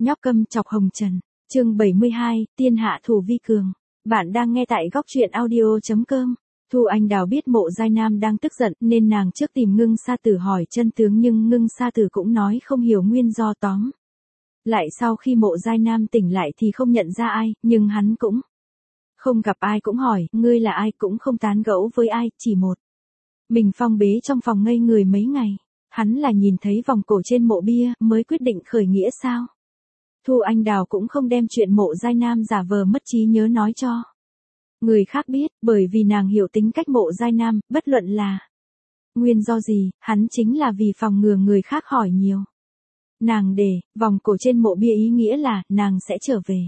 Nhóc câm chọc hồng trần. Chương 72, Tiên hạ thủ vi cường. Bạn đang nghe tại góc truyện audio.com. Thu Anh Đào biết Mộ Giai Nam đang tức giận nên nàng trước tìm Ngưng Sa Tử hỏi chân tướng, nhưng Ngưng Sa Tử cũng nói không hiểu nguyên do tóm. Lại sau khi Mộ Giai Nam tỉnh lại thì không nhận ra ai, nhưng hắn cũng không gặp ai, cũng hỏi, ngươi là ai, cũng không tán gẫu với ai, chỉ một mình phong bế trong phòng ngây người mấy ngày. Hắn là nhìn thấy vòng cổ trên mộ bia mới quyết định khởi nghĩa sao? Thu Anh Đào cũng không đem chuyện Mộ Giai Nam giả vờ mất trí nhớ nói cho người khác biết, bởi vì nàng hiểu tính cách Mộ Giai Nam, bất luận là nguyên do gì, hắn chính là vì phòng ngừa người khác hỏi nhiều. Nàng để vòng cổ trên mộ bia ý nghĩa là nàng sẽ trở về.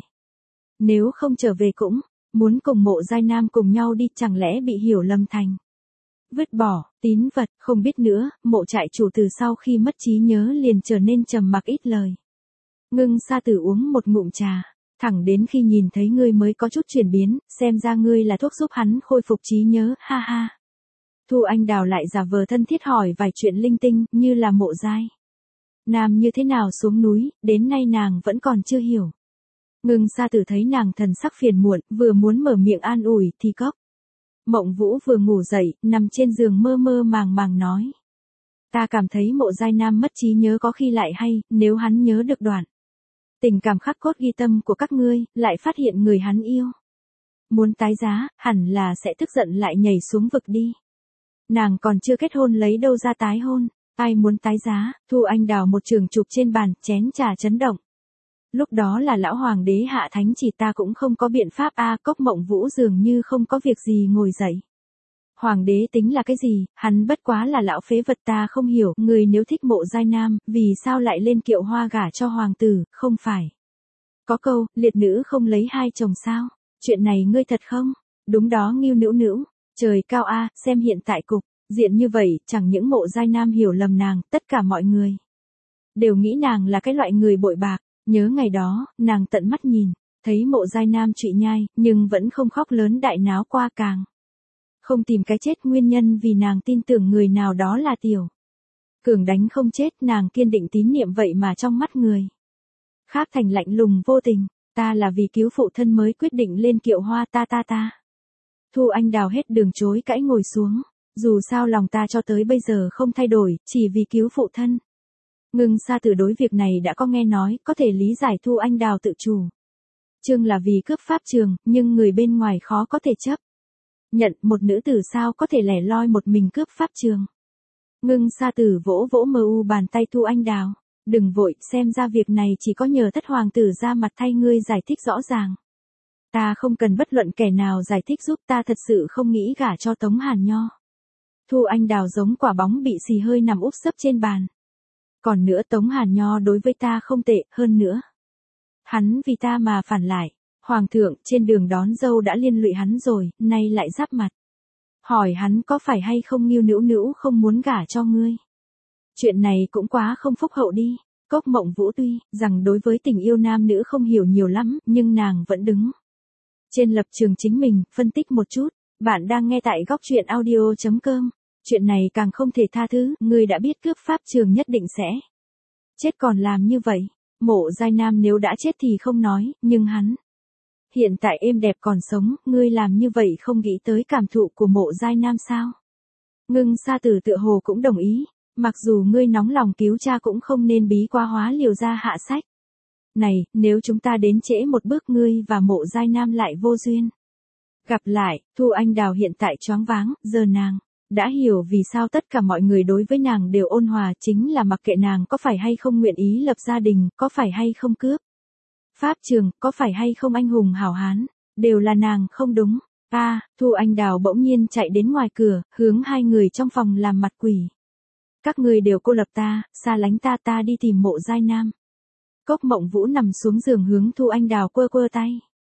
Nếu không trở về cũng muốn cùng Mộ Giai Nam cùng nhau đi, chẳng lẽ bị hiểu lầm thành vứt bỏ tín vật. Không biết nữa, Mộ trại chủ từ sau khi mất trí nhớ liền trở nên trầm mặc ít lời. Ngưng Sa Tử uống một ngụm trà, thẳng đến khi nhìn thấy ngươi mới có chút chuyển biến, xem ra ngươi là thuốc giúp hắn khôi phục trí nhớ, ha ha. Thu Anh Đào lại giả vờ thân thiết hỏi vài chuyện linh tinh, như là Mộ Giai Nam như thế nào xuống núi, đến nay nàng vẫn còn chưa hiểu. Ngưng Sa Tử thấy nàng thần sắc phiền muộn, vừa muốn mở miệng an ủi thì Cốc Mộng Vũ vừa ngủ dậy, nằm trên giường mơ mơ màng màng nói. Ta cảm thấy Mộ Giai Nam mất trí nhớ có khi lại hay, nếu hắn nhớ được đoạn tình cảm khắc cốt ghi tâm của các ngươi, lại phát hiện người hắn yêu muốn tái giá, hẳn là sẽ tức giận lại nhảy xuống vực đi. Nàng còn chưa kết hôn lấy đâu ra tái hôn, ai muốn tái giá? Thu Anh Đào một trường chụp trên bàn, chén trà chấn động. Lúc đó là lão hoàng đế hạ thánh chỉ, ta cũng không có biện pháp a. Cốc Mộng Vũ dường như không có việc gì ngồi dậy. Hoàng đế tính là cái gì, hắn bất quá là lão phế vật, ta không hiểu, người nếu thích Mộ Giai Nam, vì sao lại lên kiệu hoa gả cho hoàng tử, không phải có câu, liệt nữ không lấy hai chồng sao? Chuyện này ngươi thật không? Đúng đó Ngưu Nữu Nữu, trời cao a, xem hiện tại cục diện như vậy, chẳng những Mộ Giai Nam hiểu lầm nàng, tất cả mọi người đều nghĩ nàng là cái loại người bội bạc. Nhớ ngày đó, nàng tận mắt nhìn thấy Mộ Giai Nam trụy nhai, nhưng vẫn không khóc lớn đại náo qua, càng không tìm cái chết, nguyên nhân vì nàng tin tưởng người nào đó là Tiểu Cường đánh không chết, nàng kiên định tín niệm, vậy mà trong mắt người khác thành lạnh lùng vô tình. Ta là vì cứu phụ thân mới quyết định lên kiệu hoa, ta. Thu Anh Đào hết đường chối cãi ngồi xuống. Dù sao lòng ta cho tới bây giờ không thay đổi, chỉ vì cứu phụ thân. Ngưng Sa Tử đối việc này đã có nghe nói, có thể lý giải Thu Anh Đào tự chủ trương là vì cướp pháp trường, nhưng người bên ngoài khó có thể chấp nhận một nữ tử sao có thể lẻ loi một mình cướp pháp trường. Ngưng Sa Tử vỗ vỗ mờ u bàn tay Thu Anh Đào. Đừng vội, xem ra việc này chỉ có nhờ Thất hoàng tử ra mặt thay ngươi giải thích rõ ràng. Ta không cần bất luận kẻ nào giải thích giúp, ta thật sự không nghĩ gả cho Tống Hàn Nho. Thu Anh Đào giống quả bóng bị xì hơi nằm úp sấp trên bàn. Còn nữa, Tống Hàn Nho đối với ta không tệ, hơn nữa hắn vì ta mà phản lại. Hoàng thượng trên đường đón dâu đã liên lụy hắn rồi, nay lại giáp mặt hỏi hắn có phải hay không Ngưu Nữu Nữu không muốn gả cho ngươi. Chuyện này cũng quá không phúc hậu đi. Cốc Mộng Vũ tuy rằng đối với tình yêu nam nữ không hiểu nhiều lắm, nhưng nàng vẫn đứng trên lập trường chính mình, phân tích một chút. Bạn đang nghe tại góc truyện audio.com. Chuyện này càng không thể tha thứ, ngươi đã biết cướp pháp trường nhất định sẽ chết còn làm như vậy. Mộ Giai Nam nếu đã chết thì không nói, nhưng hắn hiện tại êm đẹp còn sống, ngươi làm như vậy không nghĩ tới cảm thụ của Mộ Giai Nam sao? Ngưng Sa Tử tựa hồ cũng đồng ý. Mặc dù ngươi nóng lòng cứu cha cũng không nên bí quá hóa liều ra hạ sách này, nếu chúng ta đến trễ một bước ngươi và Mộ Giai Nam lại vô duyên gặp lại. Thu Anh Đào hiện tại choáng váng, giờ nàng đã hiểu vì sao tất cả mọi người đối với nàng đều ôn hòa, chính là mặc kệ nàng có phải hay không nguyện ý lập gia đình, có phải hay không cướp pháp trường, có phải hay không anh hùng hảo hán, đều là nàng không đúng. Thu Anh Đào bỗng nhiên chạy đến ngoài cửa, hướng hai người trong phòng làm mặt quỷ. Các ngươi đều cô lập ta, xa lánh ta, ta đi tìm Mộ Giai Nam. Cốc Mộng Vũ nằm xuống giường hướng Thu Anh Đào quơ quơ tay.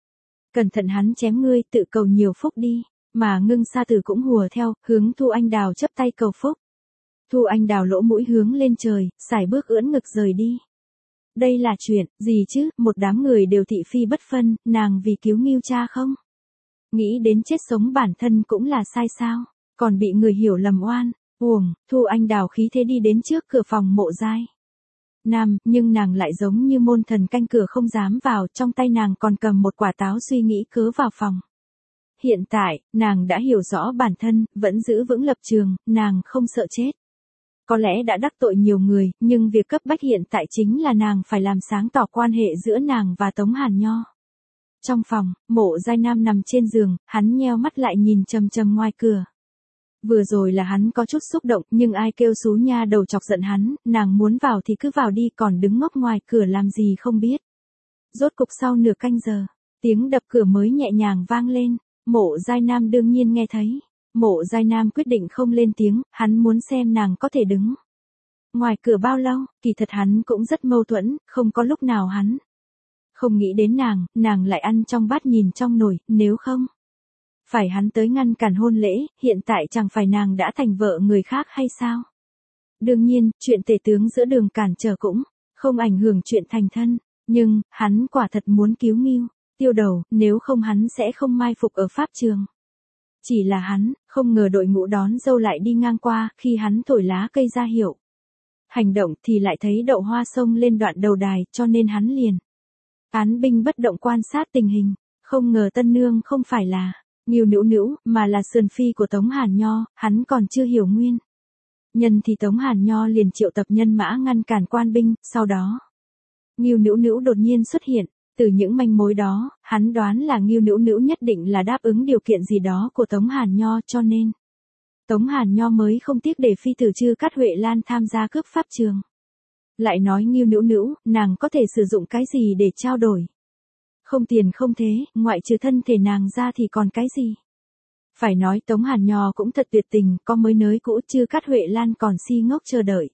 Cẩn thận hắn chém ngươi, tự cầu nhiều phúc đi. Mà Ngưng Sa Tử cũng hùa theo, hướng Thu Anh Đào chắp tay cầu phúc. Thu Anh Đào lỗ mũi hướng lên trời, sải bước ưỡn ngực rời đi. Đây là chuyện gì chứ, một đám người đều thị phi bất phân, nàng vì cứu Ngưu cha không nghĩ đến chết sống bản thân cũng là sai sao, còn bị người hiểu lầm oan. Thu Anh Đào khí thế đi đến trước cửa phòng Mộ Giai Nam, nhưng nàng lại giống như môn thần canh cửa không dám vào, trong tay nàng còn cầm một quả táo suy nghĩ cớ vào phòng. Hiện tại, nàng đã hiểu rõ bản thân, vẫn giữ vững lập trường, nàng không sợ chết. Có lẽ đã đắc tội nhiều người, nhưng việc cấp bách hiện tại chính là nàng phải làm sáng tỏ quan hệ giữa nàng và Tống Hàn Nho. Trong phòng, Mộ Giai Nam nằm trên giường, hắn nheo mắt lại nhìn chằm chằm ngoài cửa. Vừa rồi là hắn có chút xúc động, nhưng ai kêu xú nha đầu chọc giận hắn, nàng muốn vào thì cứ vào đi, còn đứng ngốc ngoài cửa làm gì không biết. Rốt cục sau nửa canh giờ, tiếng đập cửa mới nhẹ nhàng vang lên, Mộ Giai Nam đương nhiên nghe thấy. Mộ Giai Nam quyết định không lên tiếng, hắn muốn xem nàng có thể đứng ngoài cửa bao lâu, kỳ thật hắn cũng rất mâu thuẫn, không có lúc nào hắn không nghĩ đến nàng lại ăn trong bát nhìn trong nồi, nếu không phải hắn tới ngăn cản hôn lễ, hiện tại chẳng phải nàng đã thành vợ người khác hay sao? Đương nhiên, chuyện tể tướng giữa đường cản trở cũng không ảnh hưởng chuyện thành thân, nhưng hắn quả thật muốn cứu Ngưu Tiêu Đầu, nếu không hắn sẽ không mai phục ở pháp trường. Chỉ là hắn, không ngờ đội ngũ đón dâu lại đi ngang qua, khi hắn thổi lá cây ra hiệu hành động thì lại thấy Đậu Hoa xông lên đoạn đầu đài, cho nên hắn liền án binh bất động quan sát tình hình, không ngờ tân nương không phải là Ngưu Nữu Nữu, mà là sườn phi của Tống Hàn Nho, hắn còn chưa hiểu nguyên nhân thì Tống Hàn Nho liền triệu tập nhân mã ngăn cản quan binh, sau đó Ngưu Nữu Nữu đột nhiên xuất hiện. Từ những manh mối đó, hắn đoán là Ngưu Nữu Nữu nhất định là đáp ứng điều kiện gì đó của Tống Hàn Nho, cho nên Tống Hàn Nho mới không tiếc để phi tử Chư Cát Huệ Lan tham gia cướp pháp trường. Lại nói Ngưu Nữu Nữu, nàng có thể sử dụng cái gì để trao đổi? Không tiền không thế, ngoại trừ thân thể nàng ra thì còn cái gì? Phải nói Tống Hàn Nho cũng thật tuyệt tình, có mới nới cũ Chư Cát Huệ Lan còn si ngốc chờ đợi.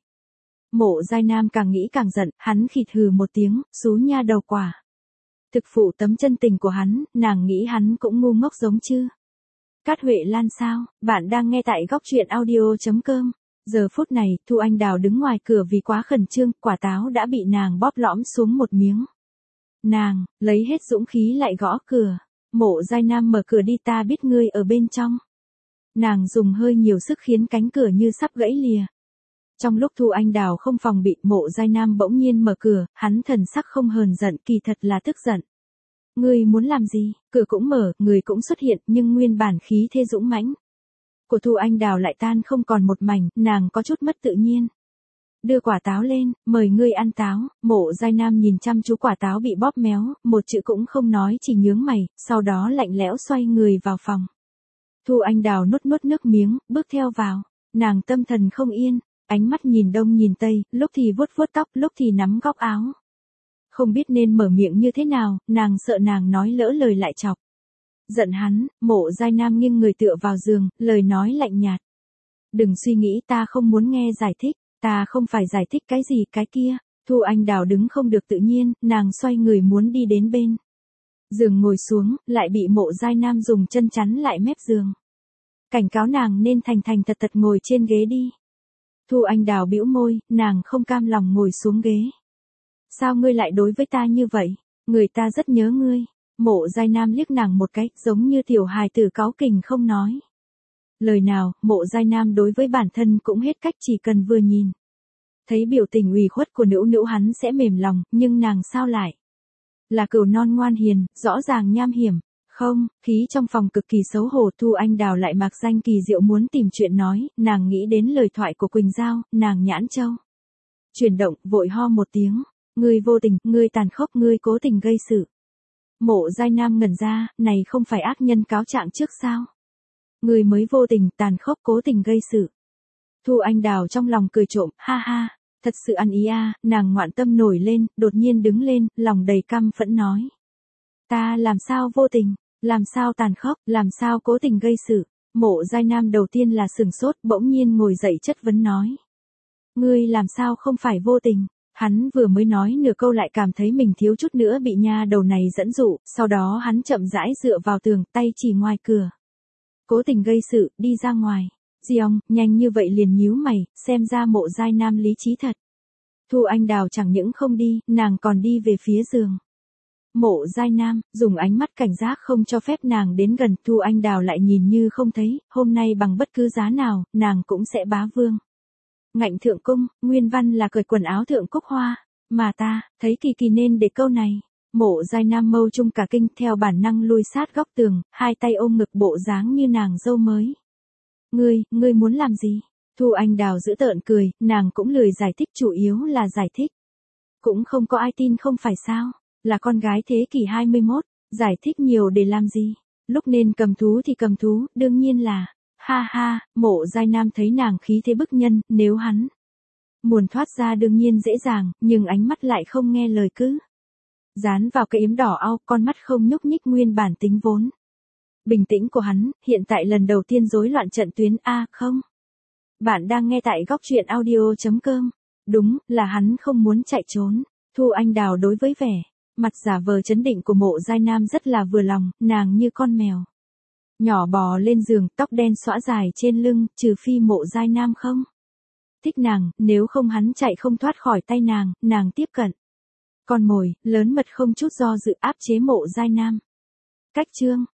Mộ Giai Nam càng nghĩ càng giận, hắn khịt hừ một tiếng, xú nha đầu quả. Thực phụ tấm chân tình của hắn, nàng nghĩ hắn cũng ngu ngốc giống Chư Cát Huệ Lan sao? Bạn đang nghe tại góc truyện audio.com. Giờ phút này, Thu Anh Đào đứng ngoài cửa vì quá khẩn trương, quả táo đã bị nàng bóp lõm xuống một miếng. Nàng, lấy hết dũng khí lại gõ cửa. Mộ Giai Nam mở cửa đi, ta biết ngươi ở bên trong. Nàng dùng hơi nhiều sức khiến cánh cửa như sắp gãy lìa. Trong lúc Thu Anh Đào không phòng bị, Mộ Giai Nam bỗng nhiên mở cửa, hắn thần sắc không hờn giận, kỳ thật là tức giận. Ngươi muốn làm gì? Cửa cũng mở, người cũng xuất hiện, nhưng nguyên bản khí thế dũng mãnh của Thu Anh Đào lại tan không còn một mảnh, nàng có chút mất tự nhiên. Đưa quả táo lên, mời ngươi ăn táo. Mộ Giai Nam nhìn chăm chú quả táo bị bóp méo, một chữ cũng không nói, chỉ nhướng mày, sau đó lạnh lẽo xoay người vào phòng. Thu Anh Đào nuốt nuốt nước miếng, bước theo vào. Nàng tâm thần không yên, ánh mắt nhìn đông nhìn tây, lúc thì vuốt vuốt tóc, lúc thì nắm góc áo. Không biết nên mở miệng như thế nào, nàng sợ nàng nói lỡ lời lại chọc giận hắn. Mộ Giai Nam nghiêng người tựa vào giường, lời nói lạnh nhạt. Đừng suy nghĩ, ta không muốn nghe giải thích, ta không phải giải thích cái gì cái kia. Thu Anh Đào đứng không được tự nhiên, nàng xoay người muốn đi đến bên giường ngồi xuống, lại bị Mộ Giai Nam dùng chân chắn lại mép giường. Cảnh cáo nàng nên thành thành thật thật ngồi trên ghế đi. Thu Anh Đào bĩu môi, nàng không cam lòng ngồi xuống ghế. Sao ngươi lại đối với ta như vậy? Người ta rất nhớ ngươi. Mộ Giai Nam liếc nàng một cái, giống như tiểu hài tử cáu kỉnh không nói lời nào. Mộ Giai Nam đối với bản thân cũng hết cách, chỉ cần vừa nhìn thấy biểu tình ủy khuất của Nữu Nữu hắn sẽ mềm lòng, nhưng nàng sao lại là cừu non ngoan hiền, rõ ràng nham hiểm. Không, khí trong phòng cực kỳ xấu hổ. Thu Anh Đào lại mặc danh kỳ diệu muốn tìm chuyện nói, nàng nghĩ đến lời thoại của Quỳnh Giao, nàng nhãn châu chuyển động, vội ho một tiếng. Ngươi vô tình, ngươi tàn khốc, ngươi cố tình gây sự. Mộ Giai Nam ngẩn ra, này không phải ác nhân cáo trạng trước sao? Ngươi mới vô tình, tàn khốc, cố tình gây sự. Thu Anh Đào trong lòng cười trộm, ha ha, thật sự ăn ý a. Nàng ngoạn tâm nổi lên, đột nhiên đứng lên, lòng đầy căm phẫn nói. Ta làm sao vô tình, làm sao tàn khốc, làm sao cố tình gây sự? Mộ Giai Nam đầu tiên là sửng sốt, bỗng nhiên ngồi dậy chất vấn nói. Ngươi làm sao không phải vô tình? Hắn vừa mới nói nửa câu lại cảm thấy mình thiếu chút nữa bị nha đầu này dẫn dụ, sau đó hắn chậm rãi dựa vào tường, tay chỉ ngoài cửa. Cố tình gây sự, đi ra ngoài. Giong, nhanh như vậy liền nhíu mày, xem ra Mộ Giai Nam lý trí thật. Thu Anh Đào chẳng những không đi, nàng còn đi về phía giường. Mộ Giai Nam, dùng ánh mắt cảnh giác không cho phép nàng đến gần. Thu Anh Đào lại nhìn như không thấy, hôm nay bằng bất cứ giá nào, nàng cũng sẽ bá vương. Ngạnh thượng cung, nguyên văn là cởi quần áo thượng cúc hoa, mà ta, thấy kỳ kỳ nên để câu này. Mộ Giai Nam mâu trung cả kinh theo bản năng lui sát góc tường, hai tay ôm ngực bộ dáng như nàng dâu mới. Ngươi muốn làm gì? Thu Anh Đào giữ tợn cười, nàng cũng lười giải thích, chủ yếu là giải thích. Cũng không có ai tin không phải sao, là con gái thế kỷ 21, giải thích nhiều để làm gì? Lúc nên cầm thú thì cầm thú, đương nhiên là, ha ha, Mộ Giai Nam thấy nàng khí thế bức nhân, nếu hắn muốn thoát ra đương nhiên dễ dàng, nhưng ánh mắt lại không nghe lời cứ. Dán vào cái yếm đỏ au, con mắt không nhúc nhích nguyên bản tính vốn. Bình tĩnh của hắn, hiện tại lần đầu tiên rối loạn trận tuyến A không. Bạn đang nghe tại góc truyện audio.com. Đúng, là hắn không muốn chạy trốn. Thu Anh Đào đối với vẻ mặt giả vờ trấn định của Mộ Giai Nam rất là vừa lòng, nàng như con mèo nhỏ bò lên giường, tóc đen xõa dài trên lưng, trừ phi Mộ Giai Nam không thích nàng, nếu không hắn chạy không thoát khỏi tay nàng tiếp cận. Con mồi, lớn mật không chút do dự áp chế Mộ Giai Nam. Cách chương